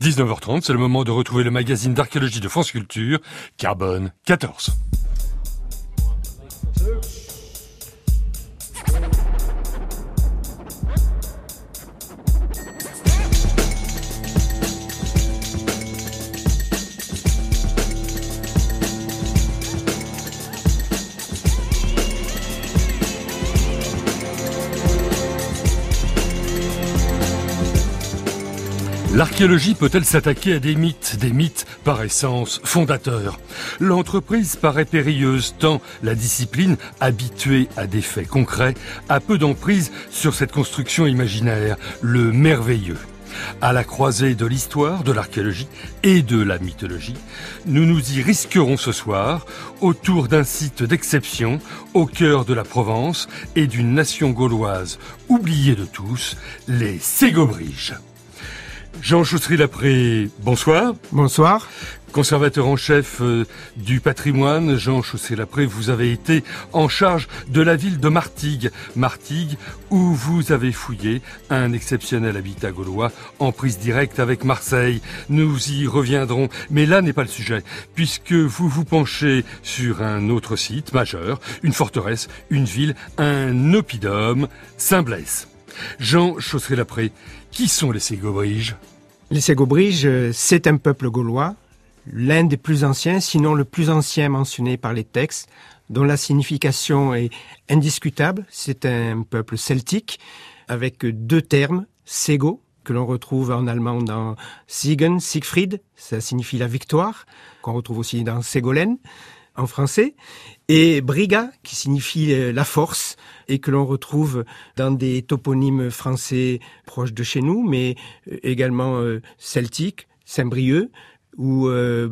19h30, c'est le moment de retrouver le magazine d'archéologie de France Culture, Carbone 14. L'archéologie peut-elle s'attaquer à des mythes par essence fondateurs? L'entreprise paraît périlleuse tant la discipline, habituée à des faits concrets, a peu d'emprise sur cette construction imaginaire, le merveilleux. À la croisée de l'histoire, de l'archéologie et de la mythologie, nous nous y risquerons ce soir autour d'un site d'exception au cœur de la Provence et d'une nation gauloise oubliée de tous, les Ségobriges. Jean Chaussery-Lapré, bonsoir. Bonsoir. Conservateur en chef du patrimoine, Jean Chaussery-Lapré, vous avez été en charge de la ville de Martigues. Martigues, où vous avez fouillé un exceptionnel habitat gaulois en prise directe avec Marseille. Nous y reviendrons, mais là n'est pas le sujet, puisque vous vous penchez sur un autre site majeur, une forteresse, une ville, un oppidum, Saint-Blaise. Jean Chaussery-Lapré, qui sont les Ségobriges? Les Ségobriges, c'est un peuple gaulois, l'un des plus anciens, sinon le plus ancien mentionné par les textes, dont la signification est indiscutable. C'est un peuple celtique, avec deux termes, Ségo, que l'on retrouve en allemand dans Siegen, Siegfried, ça signifie la victoire, qu'on retrouve aussi dans Ségolène, en français, et Briga, qui signifie la force, et que l'on retrouve dans des toponymes français proches de chez nous, mais également celtiques, Saint-Brieuc, ou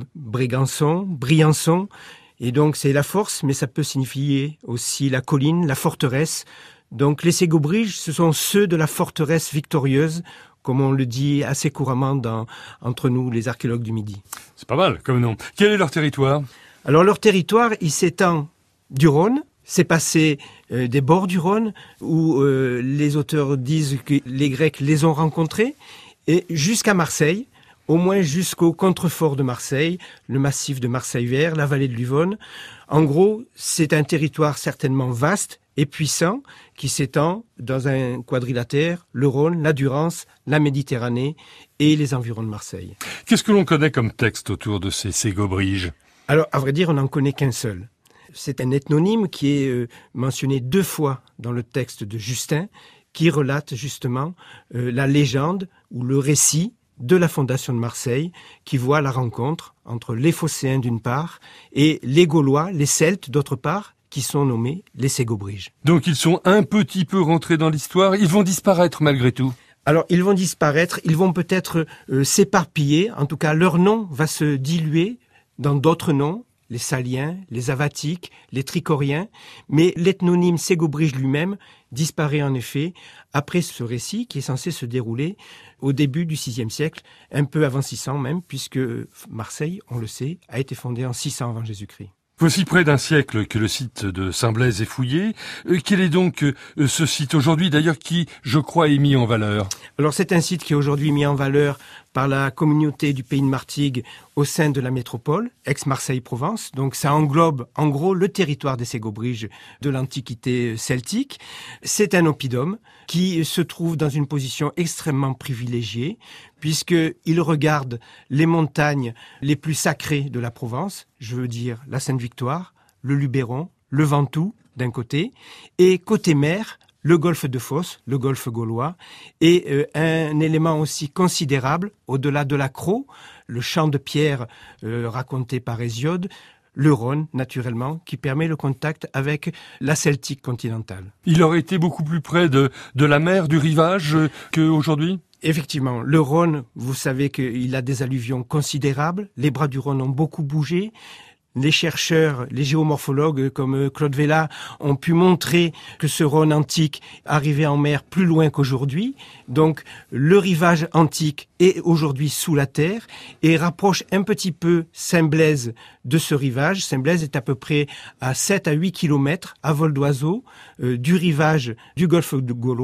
Briançon. Et donc c'est la force, mais ça peut signifier aussi la colline, la forteresse. Donc les Ségobriges, ce sont ceux de la forteresse victorieuse, comme on le dit assez couramment entre nous, les archéologues du Midi. C'est pas mal comme nom. Quel est leur territoire? Alors leur territoire, il s'étend du Rhône, c'est passé des bords du Rhône, où les auteurs disent que les Grecs les ont rencontrés, et jusqu'à Marseille, au moins jusqu'au contrefort de Marseille, le massif de Marseille-Vert, la vallée de l'Uvonne. En gros, c'est un territoire certainement vaste et puissant qui s'étend dans un quadrilatère, le Rhône, la Durance, la Méditerranée et les environs de Marseille. Qu'est-ce que l'on connaît comme texte autour de ces Ségobriges? Alors, à vrai dire, on n'en connaît qu'un seul. C'est un ethnonyme qui est mentionné 2 fois dans le texte de Justin, qui relate justement la légende ou le récit de la fondation de Marseille, qui voit la rencontre entre les Phocéens d'une part et les Gaulois, les Celtes d'autre part, qui sont nommés les Ségobriges. Donc ils sont un petit peu rentrés dans l'histoire, ils vont disparaître malgré tout? Alors ils vont disparaître, ils vont peut-être s'éparpiller, en tout cas leur nom va se diluer dans d'autres noms, les Saliens, les Avatiques, les Tricoriens, mais l'ethnonyme Ségobrige lui-même disparaît en effet après ce récit qui est censé se dérouler au début du VIe siècle, un peu avant 600 même, puisque Marseille, on le sait, a été fondée en 600 avant Jésus-Christ. Voici près d'un siècle que le site de Saint-Blaise est fouillé. Quel est donc ce site aujourd'hui, d'ailleurs, qui, je crois, est mis en valeur? Alors c'est un site qui est aujourd'hui mis en valeur par la communauté du pays de Martigues au sein de la métropole, ex-Marseille-Provence. Donc ça englobe en gros le territoire des Ségobriges de l'Antiquité celtique. C'est un oppidum qui se trouve dans une position extrêmement privilégiée puisqu'il regarde les montagnes les plus sacrées de la Provence, je veux dire la Sainte-Victoire, le Luberon, le Ventoux d'un côté, et côté mer, le golfe de Fos, le golfe gaulois, et un élément aussi considérable, au-delà de la Crau, le champ de pierre raconté par Hésiode, le Rhône, naturellement, qui permet le contact avec la Celtique continentale. Il aurait été beaucoup plus près de la mer, du rivage, qu'aujourd'hui? Effectivement, le Rhône, vous savez qu'il a des alluvions considérables, les bras du Rhône ont beaucoup bougé. Les chercheurs, les géomorphologues comme Claude Vella ont pu montrer que ce Rhône antique arrivait en mer plus loin qu'aujourd'hui. Donc le rivage antique est aujourd'hui sous la terre et rapproche un petit peu Saint-Blaise de ce rivage. Saint-Blaise est à peu près à 7 à 8 kilomètres à vol d'oiseau du rivage du golfe gaulois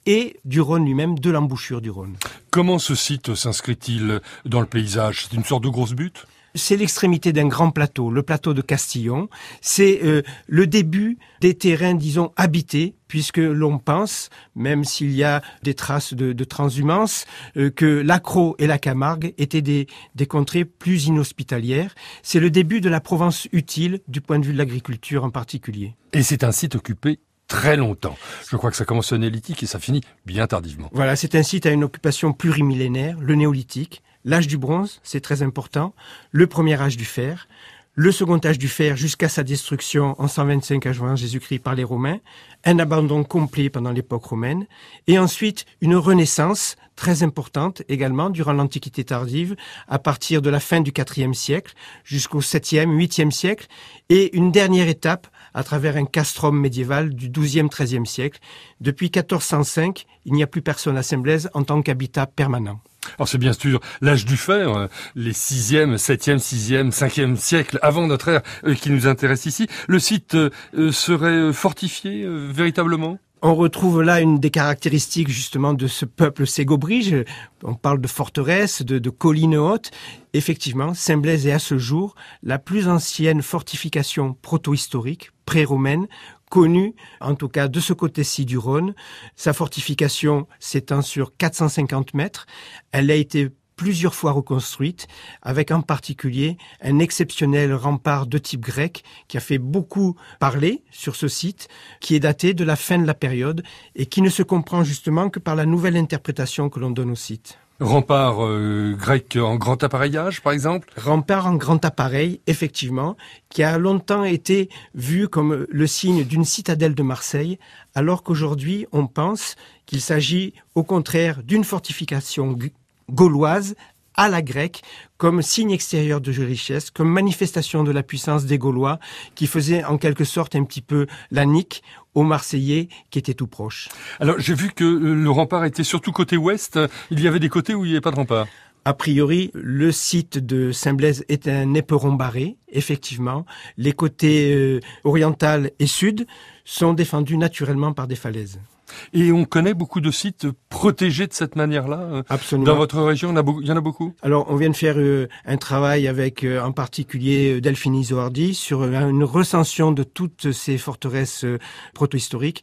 et du Rhône lui-même, de l'embouchure du Rhône. Comment ce site s'inscrit-il dans le paysage? C'est une sorte de grosse butte? C'est l'extrémité d'un grand plateau, le plateau de Castillon. C'est le début des terrains, disons, habités, puisque l'on pense, même s'il y a des traces de transhumance, que l'Accro et la Camargue étaient des contrées plus inhospitalières. C'est le début de la Provence utile, du point de vue de l'agriculture en particulier. Et c'est un site occupé très longtemps. Je crois que ça commence au néolithique et ça finit bien tardivement. Voilà, c'est un site à une occupation plurimillénaire, le néolithique. L'âge du bronze, c'est très important, le premier âge du fer, le second âge du fer jusqu'à sa destruction en 125 avant Jésus-Christ par les Romains, un abandon complet pendant l'époque romaine, et ensuite une renaissance très importante également durant l'Antiquité tardive, à partir de la fin du IVe siècle jusqu'au 7e, 8e siècle, et une dernière étape à travers un castrum médiéval du 12e, 13e siècle. Depuis 1405, il n'y a plus personne à Saint-Blaise en tant qu'habitat permanent. Alors c'est bien sûr l'âge du fer, les 6e, 7e, 6e, 5e siècles avant notre ère qui nous intéresse ici. Le site serait fortifié véritablement ? On retrouve là une des caractéristiques justement de ce peuple ségobrige. On parle de forteresse, de collines hautes. Effectivement, Saint-Blaise est à ce jour la plus ancienne fortification proto-historique, pré-romaine, connue, en tout cas de ce côté-ci du Rhône. Sa fortification s'étend sur 450 mètres. Elle a été plusieurs fois reconstruite, avec en particulier un exceptionnel rempart de type grec qui a fait beaucoup parler sur ce site, qui est daté de la fin de la période et qui ne se comprend justement que par la nouvelle interprétation que l'on donne au site. Rempart grec en grand appareillage, par exemple ? Rempart en grand appareil, effectivement, qui a longtemps été vu comme le signe d'une citadelle de Marseille, alors qu'aujourd'hui, on pense qu'il s'agit au contraire d'une fortification gauloise à la grecque, comme signe extérieur de richesse, comme manifestation de la puissance des Gaulois, qui faisait en quelque sorte un petit peu la nique aux Marseillais qui étaient tout proches. Alors j'ai vu que le rempart était surtout côté ouest. Il y avait des côtés où il n'y avait pas de rempart. A priori, le site de Saint-Blaise est un éperon barré, effectivement. Les côtés oriental et sud sont défendus naturellement par des falaises. Et on connaît beaucoup de sites protégés de cette manière-là. Absolument. Dans votre région, il y en a beaucoup. Alors, on vient de faire un travail avec, en particulier, Delphine Isoardi sur une recension de toutes ces forteresses proto-historiques.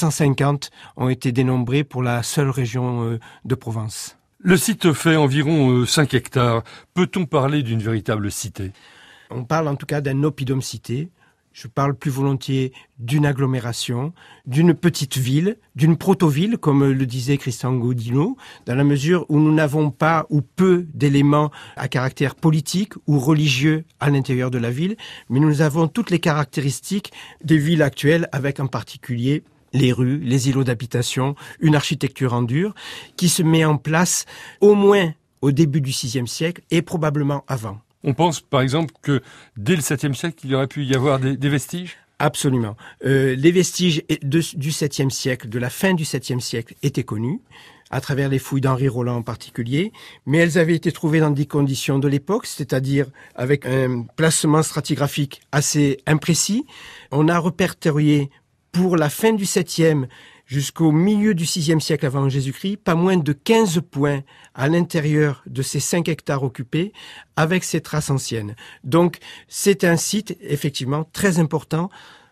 650 ont été dénombrées pour la seule région de Provence. Le site fait environ 5 hectares. Peut-on parler d'une véritable cité ? On parle en tout cas d'un oppidum-cité. Je parle plus volontiers d'une agglomération, d'une petite ville, d'une proto-ville, comme le disait Christian Godino, dans la mesure où nous n'avons pas ou peu d'éléments à caractère politique ou religieux à l'intérieur de la ville, mais nous avons toutes les caractéristiques des villes actuelles, avec en particulier les rues, les îlots d'habitation, une architecture en dur, qui se met en place au moins au début du VIe siècle et probablement avant. On pense par exemple que dès le 7e siècle, il y aurait pu y avoir des vestiges ? Absolument. Les vestiges du 7e siècle, de la fin du 7e siècle, étaient connus, à travers les fouilles d'Henri Roland en particulier, mais elles avaient été trouvées dans des conditions de l'époque, c'est-à-dire avec un placement stratigraphique assez imprécis. On a répertorié pour la fin du 7e jusqu'au milieu du 6e siècle avant Jésus-Christ, pas moins de 15 points à l'intérieur de ces 5 hectares occupés avec ces traces anciennes. Donc, c'est un site, effectivement, très important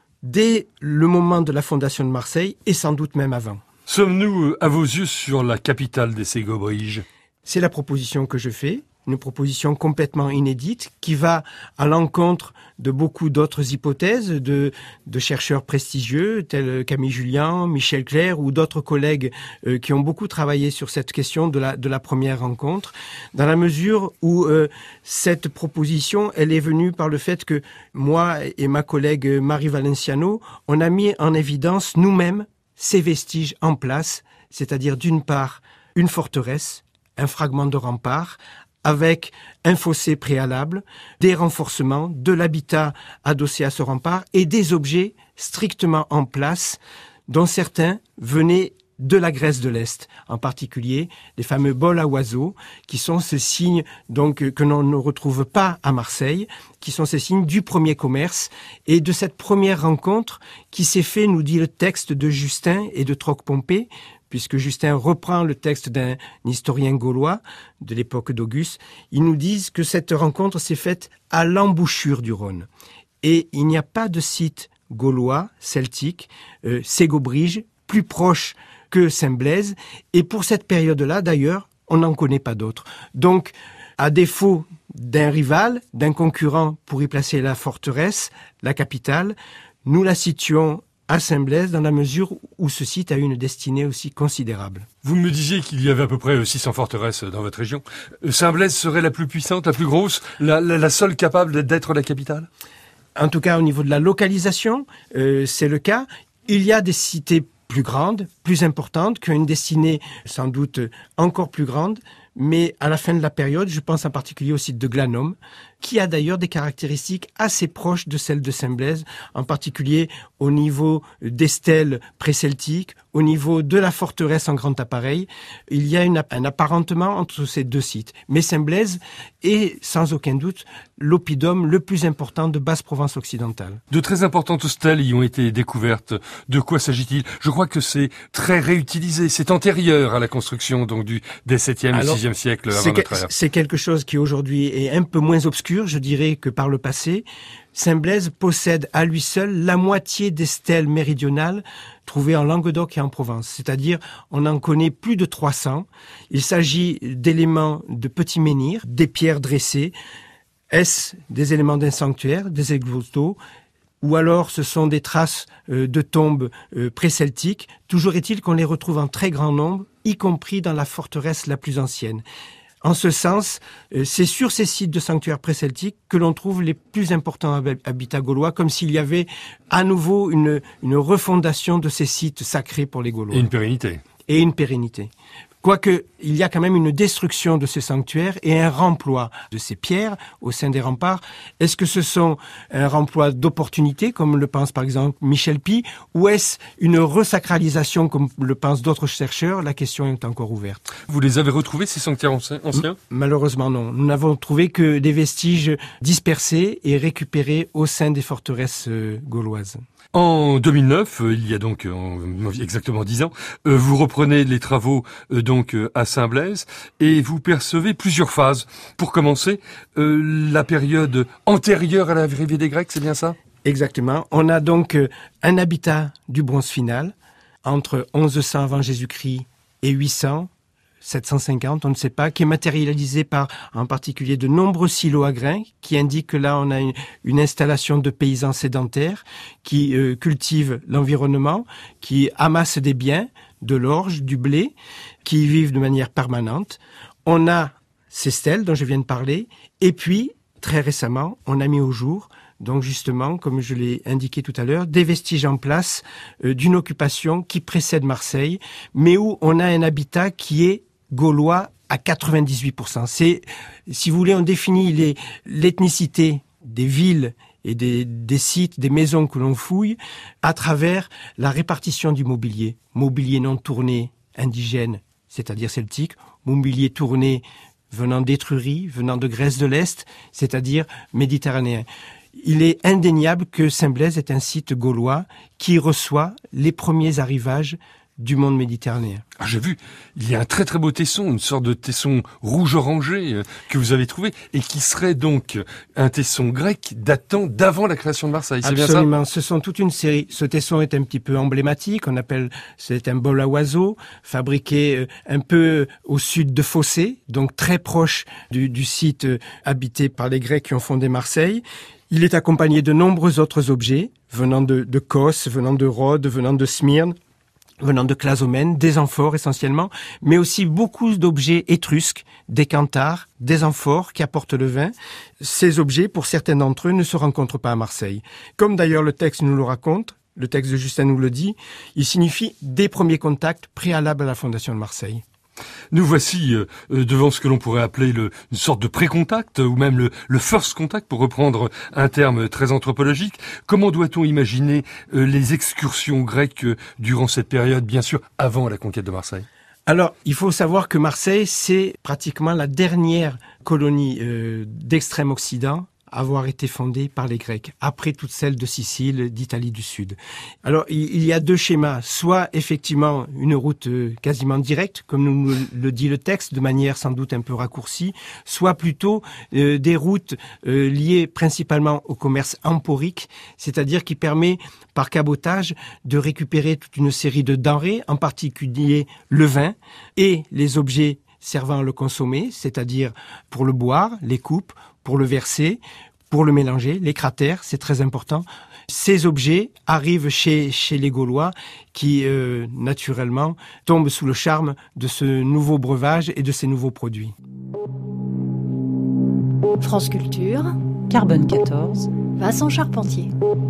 dès le moment de la fondation de Marseille et sans doute même avant. Sommes-nous, à vos yeux, sur la capitale des Ségobriges ? C'est la proposition que je fais. Une proposition complètement inédite qui va à l'encontre de beaucoup d'autres hypothèses de chercheurs prestigieux tels Camille Jullian, Michel Clerc ou d'autres collègues qui ont beaucoup travaillé sur cette question de la première rencontre, dans la mesure où cette proposition, elle est venue par le fait que moi et ma collègue Marie Valenciano, on a mis en évidence nous-mêmes ces vestiges en place, c'est-à-dire d'une part une forteresse, un fragment de rempart, avec un fossé préalable, des renforcements, de l'habitat adossé à ce rempart et des objets strictement en place, dont certains venaient de la Grèce de l'Est, en particulier les fameux bols à oiseaux, qui sont ces signes donc que l'on ne retrouve pas à Marseille, qui sont ces signes du premier commerce et de cette première rencontre qui s'est fait, nous dit le texte de Justin et de Troc-Pompée, puisque Justin reprend le texte d'un historien gaulois de l'époque d'Auguste. Ils nous disent que cette rencontre s'est faite à l'embouchure du Rhône. Et il n'y a pas de site gaulois, celtique, Ségobrige, plus proche que Saint-Blaise. Et pour cette période-là, d'ailleurs, on n'en connaît pas d'autres. Donc, à défaut d'un rival, d'un concurrent pour y placer la forteresse, la capitale, nous la situons à Saint-Blaise dans la mesure où ce site a une destinée aussi considérable. Vous me disiez qu'il y avait à peu près 600 forteresses dans votre région. Saint-Blaise serait la plus puissante, la plus grosse, la seule capable d'être la capitale ? En tout cas, au niveau de la localisation, c'est le cas. Il y a des cités plus grandes, plus importantes, qui ont une destinée sans doute encore plus grande. Mais à la fin de la période, je pense en particulier au site de Glanum, qui a d'ailleurs des caractéristiques assez proches de celles de Saint-Blaise, en particulier au niveau des stèles pré-celtiques, au niveau de la forteresse en grand appareil. Il y a un apparentement entre ces deux sites. Mais Saint-Blaise est sans aucun doute l'oppidum le plus important de Basse-Provence occidentale. De très importantes stèles y ont été découvertes. De quoi s'agit-il ? Je crois que c'est très réutilisé. C'est antérieur à la construction donc des 7e et 6e siècles avant notre ère. C'est quelque chose qui aujourd'hui est un peu moins obscur, je dirais, que par le passé. Saint-Blaise possède à lui seul la moitié des stèles méridionales trouvées en Languedoc et en Provence. C'est-à-dire, on en connaît plus de 300. Il s'agit d'éléments de petits menhirs, des pierres dressées. Est-ce des éléments d'un sanctuaire, des exvotos, ou alors ce sont des traces de tombes pré-celtiques. Toujours est-il qu'on les retrouve en très grand nombre, y compris dans la forteresse la plus ancienne. En ce sens, c'est sur ces sites de sanctuaires pré-celtiques que l'on trouve les plus importants habitats gaulois, comme s'il y avait à nouveau une refondation de ces sites sacrés pour les Gaulois. Et une pérennité. Quoique, il y a quand même une destruction de ces sanctuaires et un remploi de ces pierres au sein des remparts. Est-ce que ce sont un remploi d'opportunité, comme le pense par exemple Michel Py, ou est-ce une resacralisation, comme le pensent d'autres chercheurs ? La question est encore ouverte. Vous les avez retrouvés, ces sanctuaires anciens ? Malheureusement non. Nous n'avons trouvé que des vestiges dispersés et récupérés au sein des forteresses gauloises. En 2009, il y a donc exactement 10 ans, vous reprenez les travaux donc à Saint-Blaise et vous percevez plusieurs phases. Pour commencer, la période antérieure à l'arrivée des Grecs, c'est bien ça ? Exactement. On a donc un habitat du bronze final entre 1100 avant Jésus-Christ et 800. 750, on ne sait pas, qui est matérialisé par en particulier de nombreux silos à grains, qui indiquent que là on a une installation de paysans sédentaires qui cultivent l'environnement, qui amassent des biens, de l'orge, du blé, qui y vivent de manière permanente. On a ces stèles dont je viens de parler, et puis très récemment, on a mis au jour, donc justement, comme je l'ai indiqué tout à l'heure, des vestiges en place d'une occupation qui précède Marseille, mais où on a un habitat qui est gaulois à 98%. C'est, si vous voulez, on définit l'ethnicité des villes et des sites, des maisons que l'on fouille à travers la répartition du mobilier. Mobilier non tourné indigène, c'est-à-dire celtique, mobilier tourné venant d'Étrurie, venant de Grèce de l'Est, c'est-à-dire méditerranéen. Il est indéniable que Saint-Blaise est un site gaulois qui reçoit les premiers arrivages du monde méditerranéen. Ah, j'ai vu, il y a un très très beau tesson, une sorte de tesson rouge-orangé que vous avez trouvé et qui serait donc un tesson grec datant d'avant la création de Marseille. C'est bien ça ? Absolument, ce sont toute une série. Ce tesson est un petit peu emblématique, c'est un bol à oiseaux fabriqué un peu au sud de Phocée, donc très proche du site habité par les Grecs qui ont fondé Marseille. Il est accompagné de nombreux autres objets venant de Kos, venant de Rhodes, venant de Smyrne, venant de Clazomène, des amphores essentiellement, mais aussi beaucoup d'objets étrusques, des canthares, des amphores qui apportent le vin. Ces objets, pour certains d'entre eux, ne se rencontrent pas à Marseille. Comme d'ailleurs le texte nous le raconte, le texte de Justin nous le dit, il signifie des premiers contacts préalables à la fondation de Marseille. Nous voici devant ce que l'on pourrait appeler une sorte de pré-contact, ou même le first contact, pour reprendre un terme très anthropologique. Comment doit-on imaginer les excursions grecques durant cette période, bien sûr, avant la conquête de Marseille ? Alors, il faut savoir que Marseille, c'est pratiquement la dernière colonie d'Extrême-Occident avoir été fondée par les Grecs, après toutes celles de Sicile, d'Italie du Sud. Alors, il y a deux schémas. Soit, effectivement, une route quasiment directe, comme nous le dit le texte, de manière sans doute un peu raccourcie, soit plutôt des routes liées principalement au commerce emporique, c'est-à-dire qui permet, par cabotage, de récupérer toute une série de denrées, en particulier le vin et les objets servant à le consommer, c'est-à-dire pour le boire, les coupes, pour le verser, pour le mélanger, les cratères, c'est très important. Ces objets arrivent chez les Gaulois qui, naturellement, tombent sous le charme de ce nouveau breuvage et de ces nouveaux produits. France Culture, Carbone 14, Vincent Charpentier.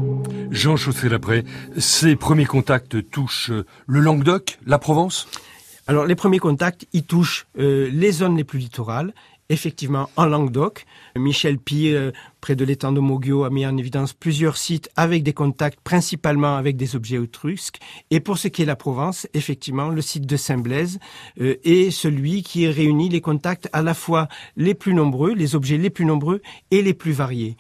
Jean Chaussé-Lapré, ces premiers contacts touchent le Languedoc, la Provence ? Alors, les premiers contacts, ils touchent les zones les plus littorales, effectivement en Languedoc. Michel Py, près de l'étang de Moguio, a mis en évidence plusieurs sites avec des contacts, principalement avec des objets étrusques. Et pour ce qui est la Provence, effectivement, le site de Saint-Blaise est celui qui réunit les contacts à la fois les plus nombreux, les objets les plus nombreux et les plus variés.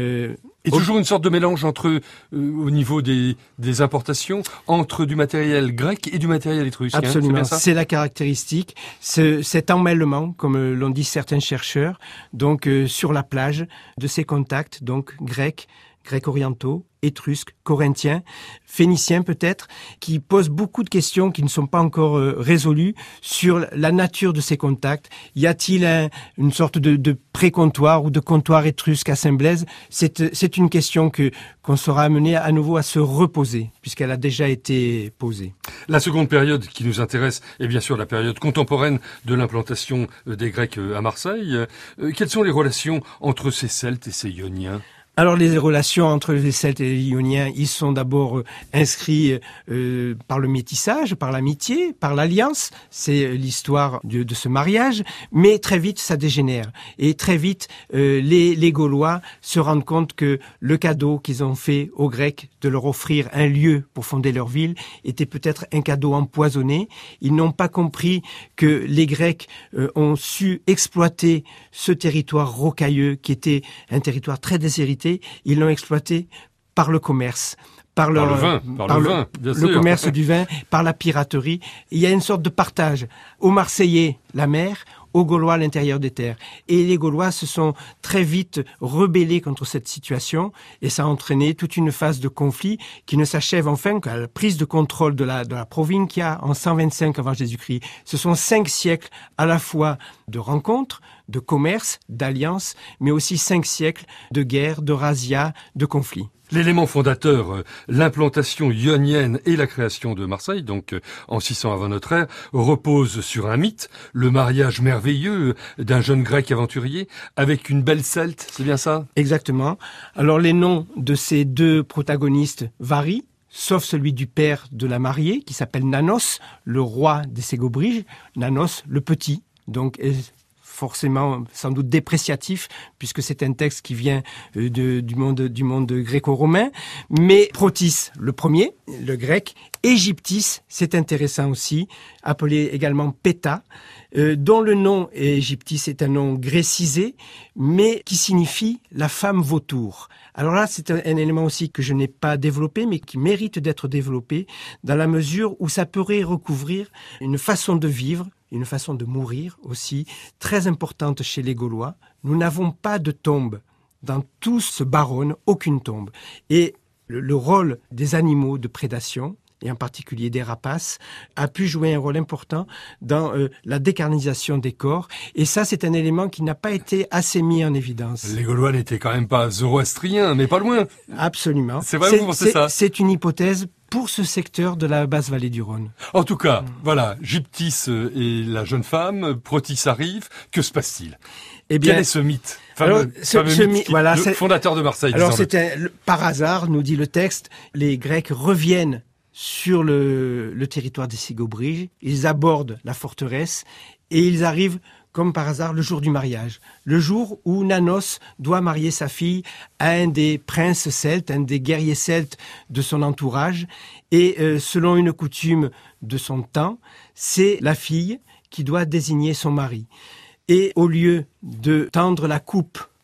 Et toujours une sorte de mélange entre, au niveau des importations, entre du matériel grec et du matériel étrusque. Absolument, hein, c'est la caractéristique, cet emmêlement, comme l'ont dit certains chercheurs, donc sur la plage de ces contacts, donc grecs orientaux, étrusques, corinthiens, phéniciens peut-être, qui posent beaucoup de questions qui ne sont pas encore résolues sur la nature de ces contacts. Y a-t-il une sorte de pré-comptoir ou de comptoir étrusque à Saint-Blaise ? C'est une question qu'on sera amené à nouveau à se reposer, puisqu'elle a déjà été posée. La seconde période qui nous intéresse est bien sûr la période contemporaine de l'implantation des Grecs à Marseille. Quelles sont les relations entre ces Celtes et ces Ioniens ? Alors les relations entre les Celtes et les Ioniens, ils sont d'abord inscrits par le métissage, par l'amitié, par l'alliance. C'est l'histoire de ce mariage, mais très vite ça dégénère. Et très vite, les Gaulois se rendent compte que le cadeau qu'ils ont fait aux Grecs de leur offrir un lieu pour fonder leur ville était peut-être un cadeau empoisonné. Ils n'ont pas compris que les Grecs ont su exploiter ce territoire rocailleux qui était un territoire très déshérité. Ils l'ont exploité par le commerce, par le vin, bien sûr. Le commerce du vin, par la piraterie. Il y a une sorte de partage. Aux Marseillais, la mer, aux Gaulois, l'intérieur des terres. Et les Gaulois se sont très vite rebellés contre cette situation et ça a entraîné toute une phase de conflit qui ne s'achève enfin qu'à la prise de contrôle de la Provincia en 125 avant Jésus-Christ. Ce sont 5 siècles à la fois de rencontres, de commerce, d'alliances, mais aussi 5 siècles de guerre, de razzia, de conflits. L'élément fondateur, l'implantation ionienne et la création de Marseille, donc en 600 avant notre ère, repose sur un mythe, le mariage merveilleux d'un jeune grec aventurier avec une belle celte, c'est bien ça ? Exactement. Alors les noms de ces deux protagonistes varient, sauf celui du père de la mariée, qui s'appelle Nanos, le roi des Ségobriges, Nanos le petit, donc forcément sans doute dépréciatif, puisque c'est un texte qui vient du monde gréco-romain, mais Protis, le premier, le grec, Égyptis, c'est intéressant aussi, appelé également Péta, dont le nom Égyptis est un nom grécisé, mais qui signifie la femme vautour. Alors là, c'est un élément aussi que je n'ai pas développé, mais qui mérite d'être développé, dans la mesure où ça pourrait recouvrir une façon de vivre, une façon de mourir aussi, très importante chez les Gaulois. Nous n'avons pas de tombe. Dans tout ce Baronne, aucune tombe. Et le rôle des animaux de prédation, et en particulier des rapaces, a pu jouer un rôle important dans la décarnisation des corps. Et ça, c'est un élément qui n'a pas été assez mis en évidence. Les Gaulois n'étaient quand même pas zoroastriens, mais pas loin. Absolument. C'est vrai, vous pensez ça ? C'est une hypothèse pour ce secteur de la basse vallée du Rhône. En tout cas, voilà, Gyptis et la jeune femme, Protis arrive, que se passe-t-il ? Eh bien, quel est ce mythe ? Alors, ce mythe, voilà, le fondateur de Marseille. Alors, par hasard, nous dit le texte, les Grecs reviennent sur le territoire des Ségobriges, ils abordent la forteresse et ils arrivent comme par hasard le jour du mariage, le jour où Nanos doit marier sa fille à un des princes celtes, un des guerriers celtes de son entourage. Et selon une coutume de son temps, c'est la fille qui doit désigner son mari. Et au lieu de tendre la coupe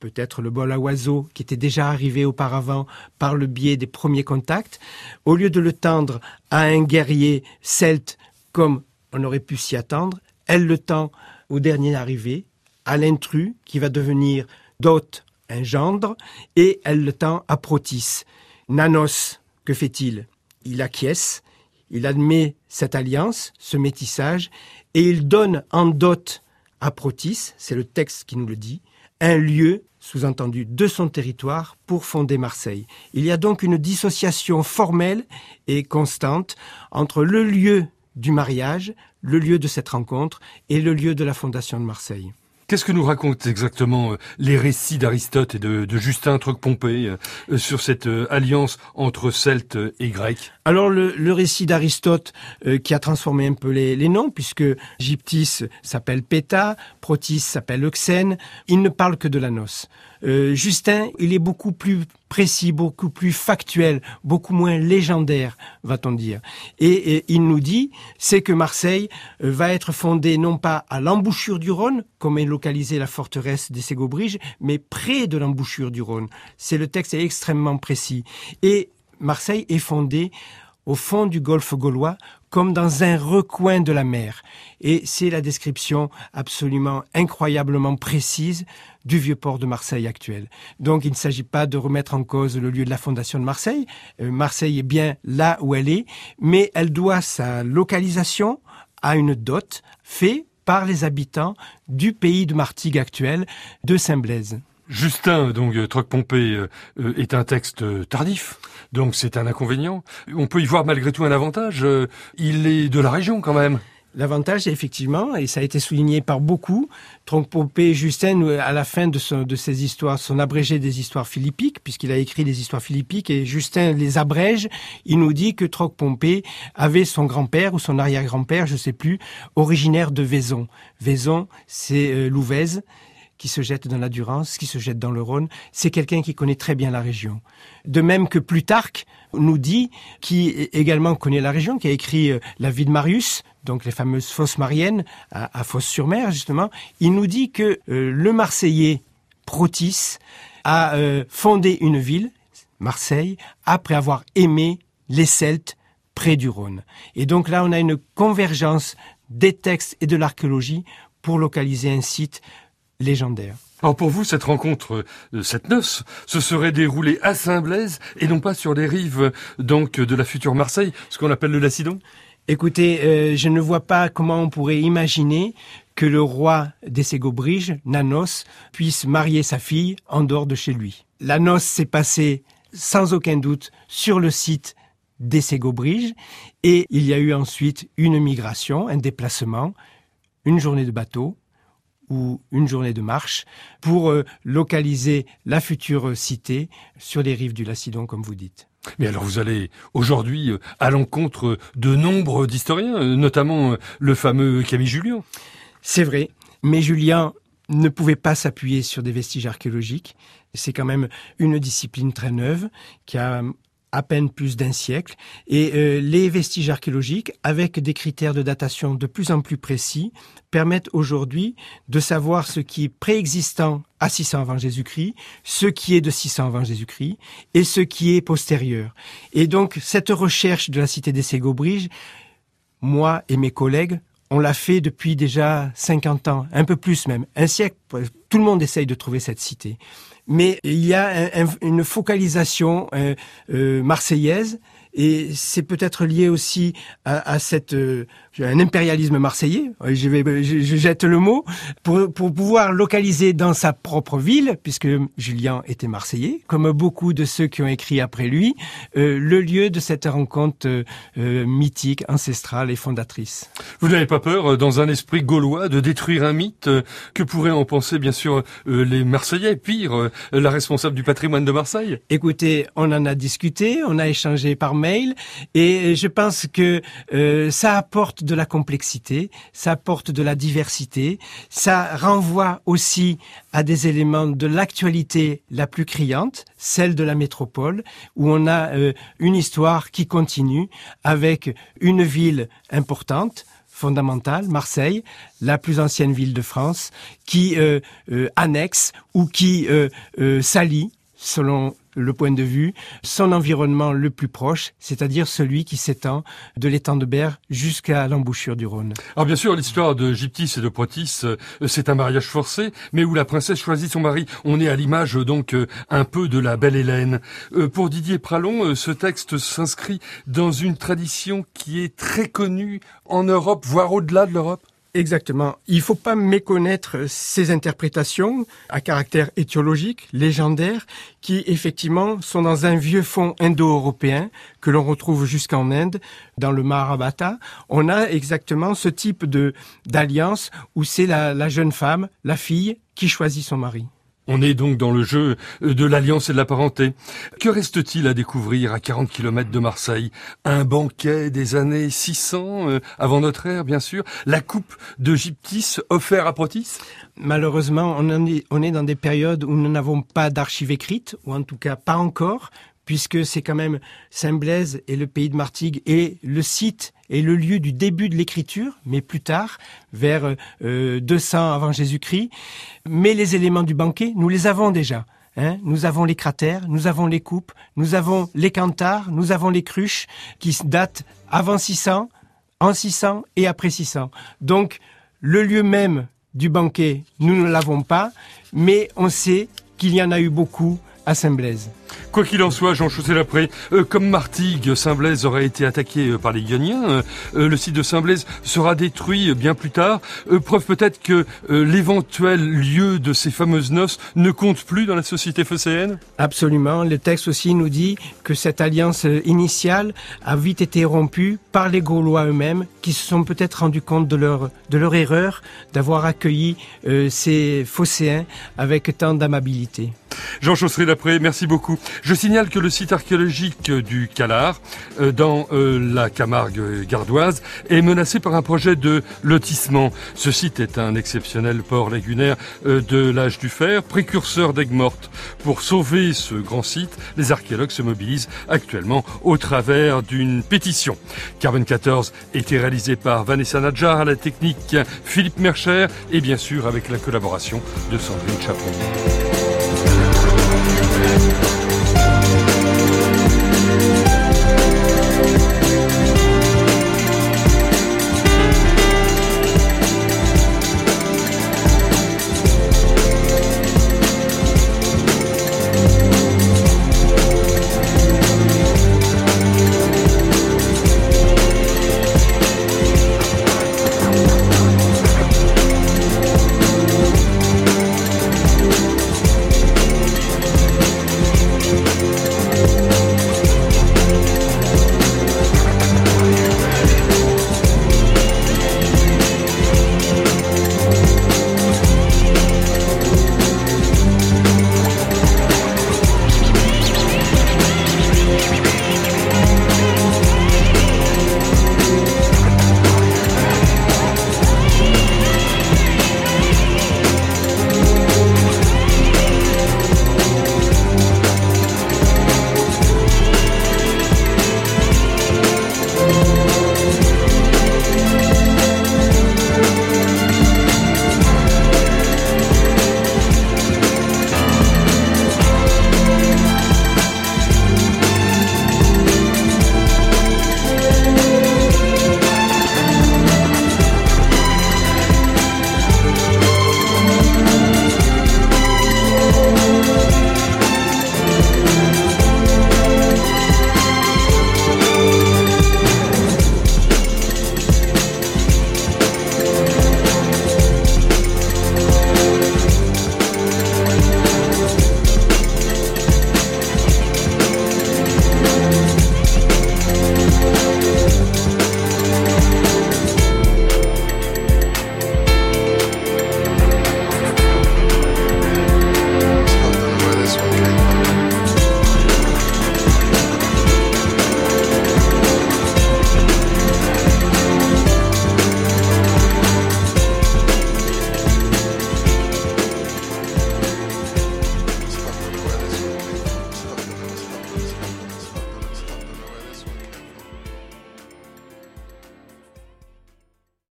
peut-être le vol à oiseau qui était déjà arrivé auparavant par le biais des premiers contacts, au lieu de le tendre à un guerrier celte comme on aurait pu s'y attendre, elle le tend au dernier arrivé, à l'intrus qui va devenir Dot, un gendre, et elle le tend à Protis. Nanos, que fait-il? Il acquiesce, il admet cette alliance, ce métissage, et il donne en dot à Protis, c'est le texte qui nous le dit, un lieu, sous-entendu, de son territoire pour fonder Marseille. Il y a donc une dissociation formelle et constante entre le lieu du mariage, le lieu de cette rencontre, et le lieu de la fondation de Marseille. Qu'est-ce que nous racontent exactement les récits d'Aristote et de Justin Troch-Pompée sur cette alliance entre Celtes et Grecs? Alors le récit d'Aristote qui a transformé un peu les noms, puisque Gyptis s'appelle Péta, Protis s'appelle Euxène, il ne parle que de la noce. Justin, il est beaucoup plus précis, beaucoup plus factuel, beaucoup moins légendaire, va-t-on dire. Et il nous dit, c'est que Marseille va être fondée non pas à l'embouchure du Rhône, comme est localisée la forteresse des Ségobriges, mais près de l'embouchure du Rhône. Le texte est extrêmement précis. Et Marseille est fondée au fond du golfe gaulois, comme dans un recoin de la mer. Et c'est la description absolument incroyablement précise du vieux port de Marseille actuel. Donc il ne s'agit pas de remettre en cause le lieu de la fondation de Marseille. Marseille est bien là où elle est, mais elle doit sa localisation à une dot faite par les habitants du pays de Martigues actuel, de Saint-Blaise. Justin, donc Troch-Pompée, est un texte tardif, donc c'est un inconvénient. On peut y voir malgré tout un avantage, il est de la région quand même. L'avantage, effectivement, et ça a été souligné par beaucoup, Troch-Pompée et Justin, à la fin de ses histoires, son abrégé des histoires philippiques, puisqu'il a écrit des histoires philippiques, et Justin les abrège, il nous dit que Troch-Pompée avait son grand-père ou son arrière-grand-père, je sais plus, originaire de Vaison. Vaison, c'est l'Ouvèze, qui se jette dans la Durance, qui se jette dans le Rhône, c'est quelqu'un qui connaît très bien la région. De même que Plutarque nous dit, qui également connaît la région, qui a écrit La vie de Marius, donc les fameuses fosses mariennes, à Fos-sur-Mer justement, il nous dit que le Marseillais Protis a fondé une ville, Marseille, après avoir aimé les Celtes près du Rhône. Et donc là, on a une convergence des textes et de l'archéologie pour localiser un site légendaire. Alors pour vous, cette rencontre, cette noce, se serait déroulée à Saint-Blaise et non pas sur les rives donc de la future Marseille, ce qu'on appelle le Lacidon? Écoutez, je ne vois pas comment on pourrait imaginer que le roi des Ségobriges, Nanos, puisse marier sa fille en dehors de chez lui. La noce s'est passée sans aucun doute sur le site des Ségobriges et il y a eu ensuite une migration, un déplacement, une journée de bateau ou une journée de marche pour localiser la future cité sur les rives du Lacidon, comme vous dites. Mais alors vous allez aujourd'hui à l'encontre de nombre d'historiens, notamment le fameux Camille Julien. C'est vrai, mais Julien ne pouvait pas s'appuyer sur des vestiges archéologiques. C'est quand même une discipline très neuve qui a à peine plus d'un siècle. Et les vestiges archéologiques, avec des critères de datation de plus en plus précis, permettent aujourd'hui de savoir ce qui est préexistant à 600 avant Jésus-Christ, ce qui est de 600 avant Jésus-Christ, et ce qui est postérieur. Et donc, cette recherche de la cité des Ségobriges, moi et mes collègues, on l'a fait depuis déjà 50 ans, un peu plus même, un siècle. Tout le monde essaye de trouver cette cité. Mais il y a une focalisation marseillaise, et c'est peut-être lié aussi à un impérialisme marseillais. Je jette le mot pour pouvoir localiser dans sa propre ville, puisque Julien était marseillais, comme beaucoup de ceux qui ont écrit après lui, le lieu de cette rencontre mythique, ancestrale et fondatrice. Vous n'avez pas peur, dans un esprit gaulois, de détruire un mythe? Que pourraient en penser, bien sûr, les Marseillais, pire, la responsable du patrimoine de Marseille? Écoutez, on en a discuté, on a échangé par mail, et je pense que ça apporte de la complexité, ça apporte de la diversité, ça renvoie aussi à des éléments de l'actualité la plus criante, celle de la métropole, où on a une histoire qui continue avec une ville importante, fondamentale, Marseille, la plus ancienne ville de France, qui annexe ou qui s'allie, selon le point de vue, son environnement le plus proche, c'est-à-dire celui qui s'étend de l'étang de Berre jusqu'à l'embouchure du Rhône. Alors bien sûr, l'histoire de Gyptis et de Protis, c'est un mariage forcé, mais où la princesse choisit son mari. On est à l'image donc un peu de la belle Hélène. Pour Didier Prallon, ce texte s'inscrit dans une tradition qui est très connue en Europe, voire au-delà de l'Europe. Exactement. Il ne faut pas méconnaître ces interprétations à caractère étiologique, légendaire, qui effectivement sont dans un vieux fond indo-européen que l'on retrouve jusqu'en Inde, dans le Mahabharata. On a exactement ce type d'alliance où c'est la jeune femme, la fille, qui choisit son mari. On est donc dans le jeu de l'alliance et de la parenté. Que reste-t-il à découvrir à 40 km de Marseille? Un banquet des années 600, avant notre ère, bien sûr. La coupe de Gyptis offerte à Protis? Malheureusement, on est dans des périodes où nous n'avons pas d'archives écrites, ou en tout cas pas encore, puisque c'est quand même Saint-Blaise et le pays de Martigues et le site et le lieu du début de l'écriture, mais plus tard, vers 200 avant Jésus-Christ. Mais les éléments du banquet, nous les avons déjà. Nous avons les cratères, nous avons les coupes, nous avons les canthares, nous avons les cruches qui datent avant 600, en 600 et après 600. Donc, le lieu même du banquet, nous ne l'avons pas, mais on sait qu'il y en a eu beaucoup à Saint-Blaise. Quoi qu'il en soit, Jean Chaussé-Lapré, comme Martigues, Saint-Blaise aurait été attaqué par les Ioniens, le site de Saint-Blaise sera détruit bien plus tard. Preuve peut-être que l'éventuel lieu de ces fameuses noces ne compte plus dans la société phocéenne? Absolument. Le texte aussi nous dit que cette alliance initiale a vite été rompue par les Gaulois eux-mêmes, qui se sont peut-être rendus compte de leur erreur d'avoir accueilli ces phocéens avec tant d'amabilité. Jean Chaussé-Lapré, merci beaucoup. Je signale que le site archéologique du Calard, dans la Camargue gardoise, est menacé par un projet de lotissement. Ce site est un exceptionnel port lagunaire de l'âge du fer, précurseur d'Aigues-Mortes. Pour sauver ce grand site, les archéologues se mobilisent actuellement au travers d'une pétition. Carbone 14 était réalisé par Vanessa Nadjar, à la technique Philippe Mercher et bien sûr avec la collaboration de Sandrine Chapon.